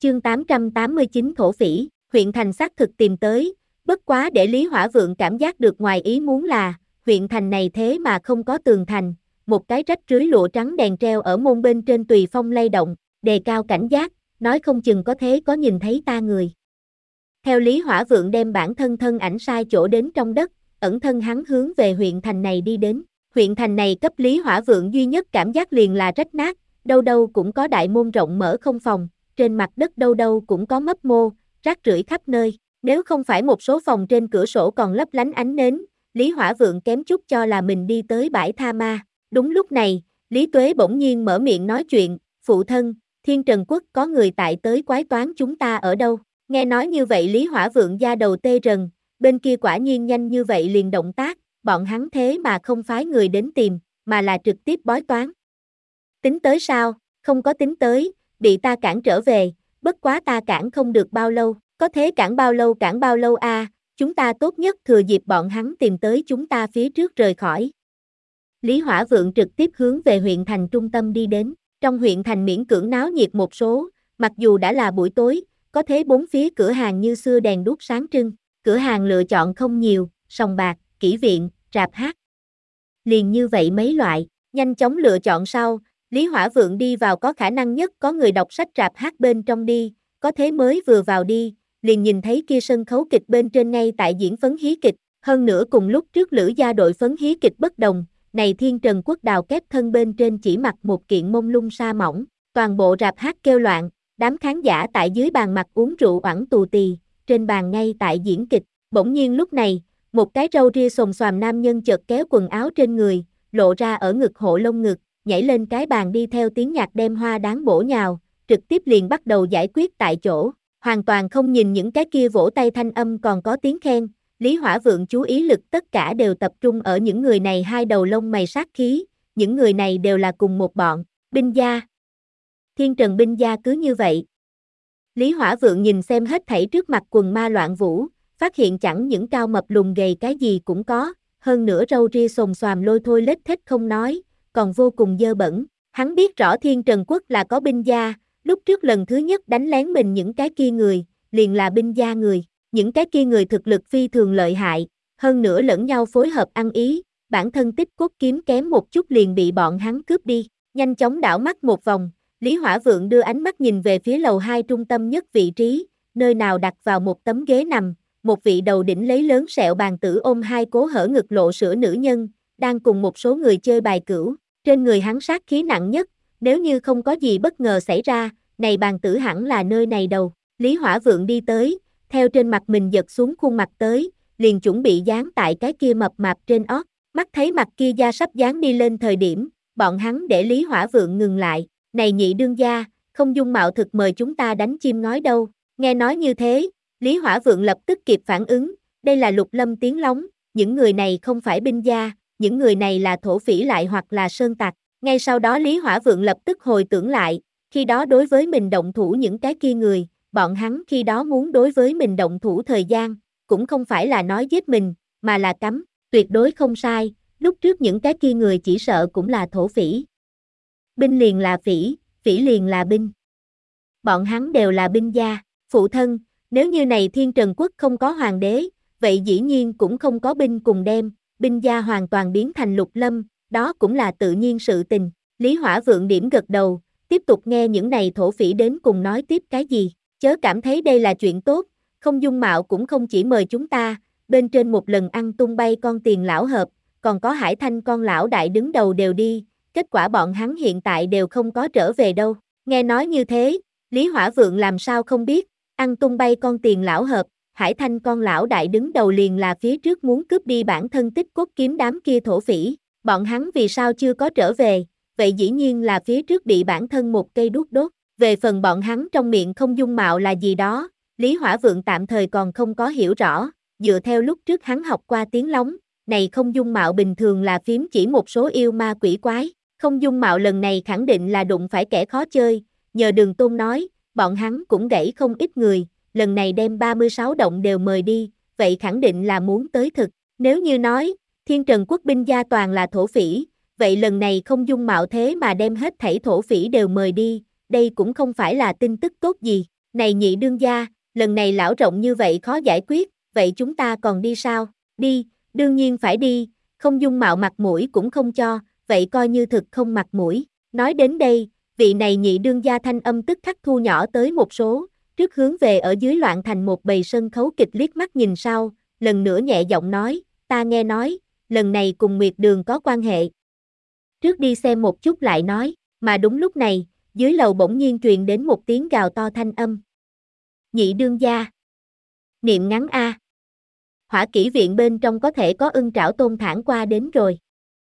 Chương 889 thổ phỉ, huyện thành xác thực tìm tới, bất quá để Lý Hỏa Vượng cảm giác được ngoài ý muốn là, huyện thành này thế mà không có tường thành, một cái rách rưới lụa trắng đèn treo ở môn bên trên tùy phong lay động, đề cao cảnh giác, nói không chừng có thế có nhìn thấy ta người. Theo Lý Hỏa Vượng đem bản thân thân ảnh sai chỗ đến trong đất, ẩn thân hắn hướng về huyện thành này đi đến. Huyện thành này cấp Lý Hỏa Vượng duy nhất cảm giác liền là rách nát, đâu đâu cũng có đại môn rộng mở không phòng, trên mặt đất đâu đâu cũng có mấp mô, rác rưởi khắp nơi. Nếu không phải một số phòng trên cửa sổ còn lấp lánh ánh nến, Lý Hỏa Vượng kém chút cho là mình đi tới bãi tha ma. Đúng lúc này, Lý Tuế bỗng nhiên mở miệng nói chuyện, phụ thân, Thiên Trần Quốc có người tại tới quái toán chúng ta ở đâu? Nghe nói như vậy Lý Hỏa Vượng da đầu tê rần, bên kia quả nhiên nhanh như vậy liền động tác, bọn hắn thế mà không phái người đến tìm, mà là trực tiếp bói toán. Tính tới sao? Không có tính tới, bị ta cản trở về, bất quá ta cản không được bao lâu, có thế cản bao lâu a, chúng ta tốt nhất thừa dịp bọn hắn tìm tới chúng ta phía trước rời khỏi. Lý Hỏa Vượng trực tiếp hướng về huyện thành trung tâm đi đến, trong huyện thành miễn cưỡng náo nhiệt một số, mặc dù đã là buổi tối, có thế bốn phía cửa hàng như xưa đèn đuốc sáng trưng, cửa hàng lựa chọn không nhiều, sòng bạc, kỹ viện, rạp hát. Liền như vậy mấy loại, nhanh chóng lựa chọn sau, Lý Hỏa Vượng đi vào có khả năng nhất có người đọc sách rạp hát bên trong đi, có thế mới vừa vào đi, liền nhìn thấy kia sân khấu kịch bên trên ngay tại diễn phấn hí kịch, hơn nữa cùng lúc trước Lữ gia đội phấn hí kịch bất đồng, này Thiên Trần Quốc đào kép thân bên trên chỉ mặc một kiện mông lung sa mỏng, toàn bộ rạp hát kêu loạn, đám khán giả tại dưới bàn mặt uống rượu oẳn tù tì, trên bàn ngay tại diễn kịch, bỗng nhiên lúc này, một cái râu ria xồm xoàm nam nhân chợt kéo quần áo trên người, lộ ra ở ngực hộ lông ngực, nhảy lên cái bàn đi theo tiếng nhạc đem hoa đáng bổ nhào, trực tiếp liền bắt đầu giải quyết tại chỗ, hoàn toàn không nhìn những cái kia vỗ tay thanh âm còn có tiếng khen, Lý Hỏa Vượng chú ý lực tất cả đều tập trung ở những người này hai đầu lông mày sát khí, những người này đều là cùng một bọn, binh gia. Thiên Trần binh gia cứ như vậy. Lý Hỏa Vượng nhìn xem hết thảy trước mặt quần ma loạn vũ, phát hiện chẳng những cao mập lùn gầy cái gì cũng có, hơn nữa râu ria xồm xoàm lôi thôi lết thết không nói, còn vô cùng dơ bẩn. Hắn biết rõ Thiên Trần Quốc là có binh gia, lúc trước lần thứ nhất đánh lén mình những cái kia người, liền là binh gia người, những cái kia người thực lực phi thường lợi hại, hơn nữa lẫn nhau phối hợp ăn ý, bản thân tích cốt kiếm kém một chút liền bị bọn hắn cướp đi, nhanh chóng đảo mắt một vòng. Lý Hỏa Vượng đưa ánh mắt nhìn về phía lầu 2 trung tâm nhất vị trí, nơi nào đặt vào một tấm ghế nằm, một vị đầu đỉnh lấy lớn sẹo bàn tử ôm hai cố hở ngực lộ sữa nữ nhân, đang cùng một số người chơi bài cửu, trên người hắn sát khí nặng nhất, nếu như không có gì bất ngờ xảy ra, này bàn tử hẳn là nơi này đầu. Lý Hỏa Vượng đi tới, theo trên mặt mình giật xuống khuôn mặt tới, liền chuẩn bị dán tại cái kia mập mạp trên ót, mắt thấy mặt kia da sắp dán đi lên thời điểm, bọn hắn để Lý Hỏa Vượng ngừng lại. Này nhị đương gia, không dung mạo thực mời chúng ta đánh chim ngói đâu. Nghe nói như thế, Lý Hỏa Vượng lập tức kịp phản ứng, đây là Lục Lâm Tiếng Lóng, những người này không phải binh gia, những người này là thổ phỉ lại hoặc là sơn tặc. Ngay sau đó Lý Hỏa Vượng lập tức hồi tưởng lại, khi đó đối với mình động thủ những cái kia người, bọn hắn khi đó muốn đối với mình động thủ thời gian, cũng không phải là nói giết mình, mà là cấm, tuyệt đối không sai, lúc trước những cái kia người chỉ sợ cũng là thổ phỉ. Binh liền là phỉ, phỉ liền là binh. Bọn hắn đều là binh gia, phụ thân, nếu như này Thiên Trần Quốc không có hoàng đế, vậy dĩ nhiên cũng không có binh cùng đem, binh gia hoàn toàn biến thành Lục Lâm, đó cũng là tự nhiên sự tình. Lý Hỏa Vượng điểm gật đầu, tiếp tục nghe những này thổ phỉ đến cùng nói tiếp cái gì, chớ cảm thấy đây là chuyện tốt, không dung mạo cũng không chỉ mời chúng ta, bên trên một lần ăn tung bay con tiền lão hợp, còn có Hải Thanh con lão đại đứng đầu đều đi. Kết quả bọn hắn hiện tại đều không có trở về đâu. Nghe nói như thế, Lý Hỏa Vượng làm sao không biết, ăn tung bay con tiền lão hợp, Hải Thanh con lão đại đứng đầu liền là phía trước muốn cướp đi bản thân tích cốt kiếm đám kia thổ phỉ, bọn hắn vì sao chưa có trở về, vậy dĩ nhiên là phía trước bị bản thân một cây đuốc đốt, về phần bọn hắn trong miệng không dung mạo là gì đó, Lý Hỏa Vượng tạm thời còn không có hiểu rõ, dựa theo lúc trước hắn học qua tiếng lóng, này không dung mạo bình thường là phím chỉ một số yêu ma quỷ quái. Không dung mạo lần này khẳng định là đụng phải kẻ khó chơi, nhờ Đường Tôn nói, bọn hắn cũng gãy không ít người, lần này đem 36 động đều mời đi, vậy khẳng định là muốn tới thực. Nếu như nói, Thiên Trần Quốc binh gia toàn là thổ phỉ, vậy lần này không dung mạo thế mà đem hết thảy thổ phỉ đều mời đi, đây cũng không phải là tin tức tốt gì. Này nhị đương gia, lần này lão rộng như vậy khó giải quyết, vậy chúng ta còn đi sao? Đi, đương nhiên phải đi, không dung mạo mặt mũi cũng không cho, vậy coi như thực không mặt mũi. Nói đến đây, vị này nhị đương gia thanh âm tức khắc thu nhỏ tới một số, trước hướng về ở dưới loạn thành một bầy sân khấu kịch liếc mắt nhìn sau, lần nữa nhẹ giọng nói, ta nghe nói, lần này cùng Nguyệt Đường có quan hệ. Trước đi xem một chút lại nói, mà đúng lúc này, dưới lầu bỗng nhiên truyền đến một tiếng gào to thanh âm. Nhị đương gia. Niệm ngắn a. Hỏa kỹ viện bên trong có thể có ưng trảo tôn thản qua đến rồi.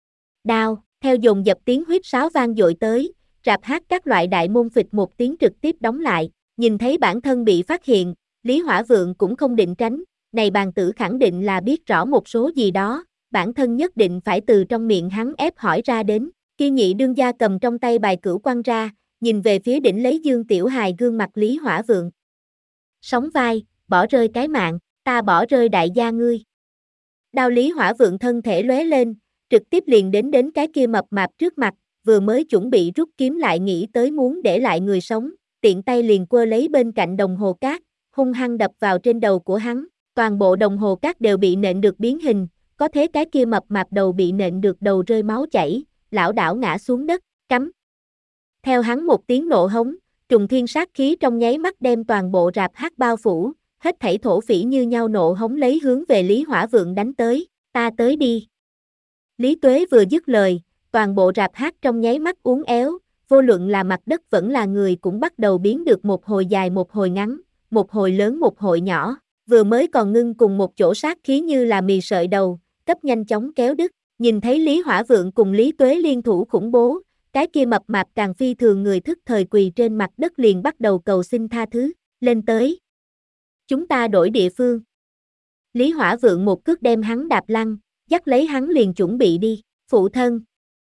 Đao, theo dồn dập tiếng huýt sáo vang dội tới, rạp hát các loại đại môn phịch một tiếng trực tiếp đóng lại, nhìn thấy bản thân bị phát hiện, Lý Hỏa Vượng cũng không định tránh, này bàn tử khẳng định là biết rõ một số gì đó, bản thân nhất định phải từ trong miệng hắn ép hỏi ra đến, kia nhị đương gia cầm trong tay bài cửu quăng ra, nhìn về phía đỉnh lấy Dương Tiểu Hài gương mặt Lý Hỏa Vượng. Sóng vai, bỏ rơi cái mạng, ta bỏ rơi đại gia ngươi. Đao Lý Hỏa Vượng thân thể lóe lên, trực tiếp liền đến cái kia mập mạp trước mặt, vừa mới chuẩn bị rút kiếm lại nghĩ tới muốn để lại người sống, tiện tay liền quơ lấy bên cạnh đồng hồ cát, hung hăng đập vào trên đầu của hắn, toàn bộ đồng hồ cát đều bị nện được biến hình, có thế cái kia mập mạp đầu bị nện được đầu rơi máu chảy, lảo đảo ngã xuống đất, cắm. Theo hắn một tiếng nộ hống, trùng thiên sát khí trong nháy mắt đem toàn bộ rạp hát bao phủ, hết thảy thổ phỉ như nhau nộ hống lấy hướng về Lý Hỏa Vượng đánh tới, ta tới đi. Lý Tuế vừa dứt lời, toàn bộ rạp hát trong nháy mắt uốn éo, vô luận là mặt đất vẫn là người cũng bắt đầu biến được một hồi dài một hồi ngắn, một hồi lớn một hồi nhỏ, vừa mới còn ngưng cùng một chỗ sát khí như là mì sợi đầu, cấp nhanh chóng kéo đứt, nhìn thấy Lý Hỏa Vượng cùng Lý Tuế liên thủ khủng bố, cái kia mập mạp càng phi thường người thức thời quỳ trên mặt đất liền bắt đầu cầu xin tha thứ, lên tới. Chúng ta đổi địa phương. Lý Hỏa Vượng một cước đem hắn đạp lăn, dắt lấy hắn liền chuẩn bị đi, phụ thân.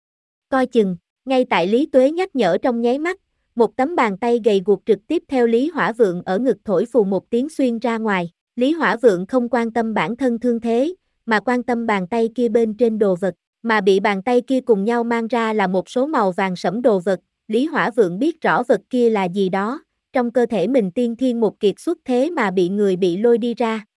Coi chừng, ngay tại Lý Tuế nhắc nhở trong nháy mắt, một tấm bàn tay gầy guộc trực tiếp theo Lý Hỏa Vượng ở ngực thổi phù một tiếng xuyên ra ngoài, Lý Hỏa Vượng không quan tâm bản thân thương thế, mà quan tâm bàn tay kia bên trên đồ vật, mà bị bàn tay kia cùng nhau mang ra là một số màu vàng sẫm đồ vật, Lý Hỏa Vượng biết rõ vật kia là gì đó, trong cơ thể mình tiên thiên một kiệt xuất thế mà bị người bị lôi đi ra,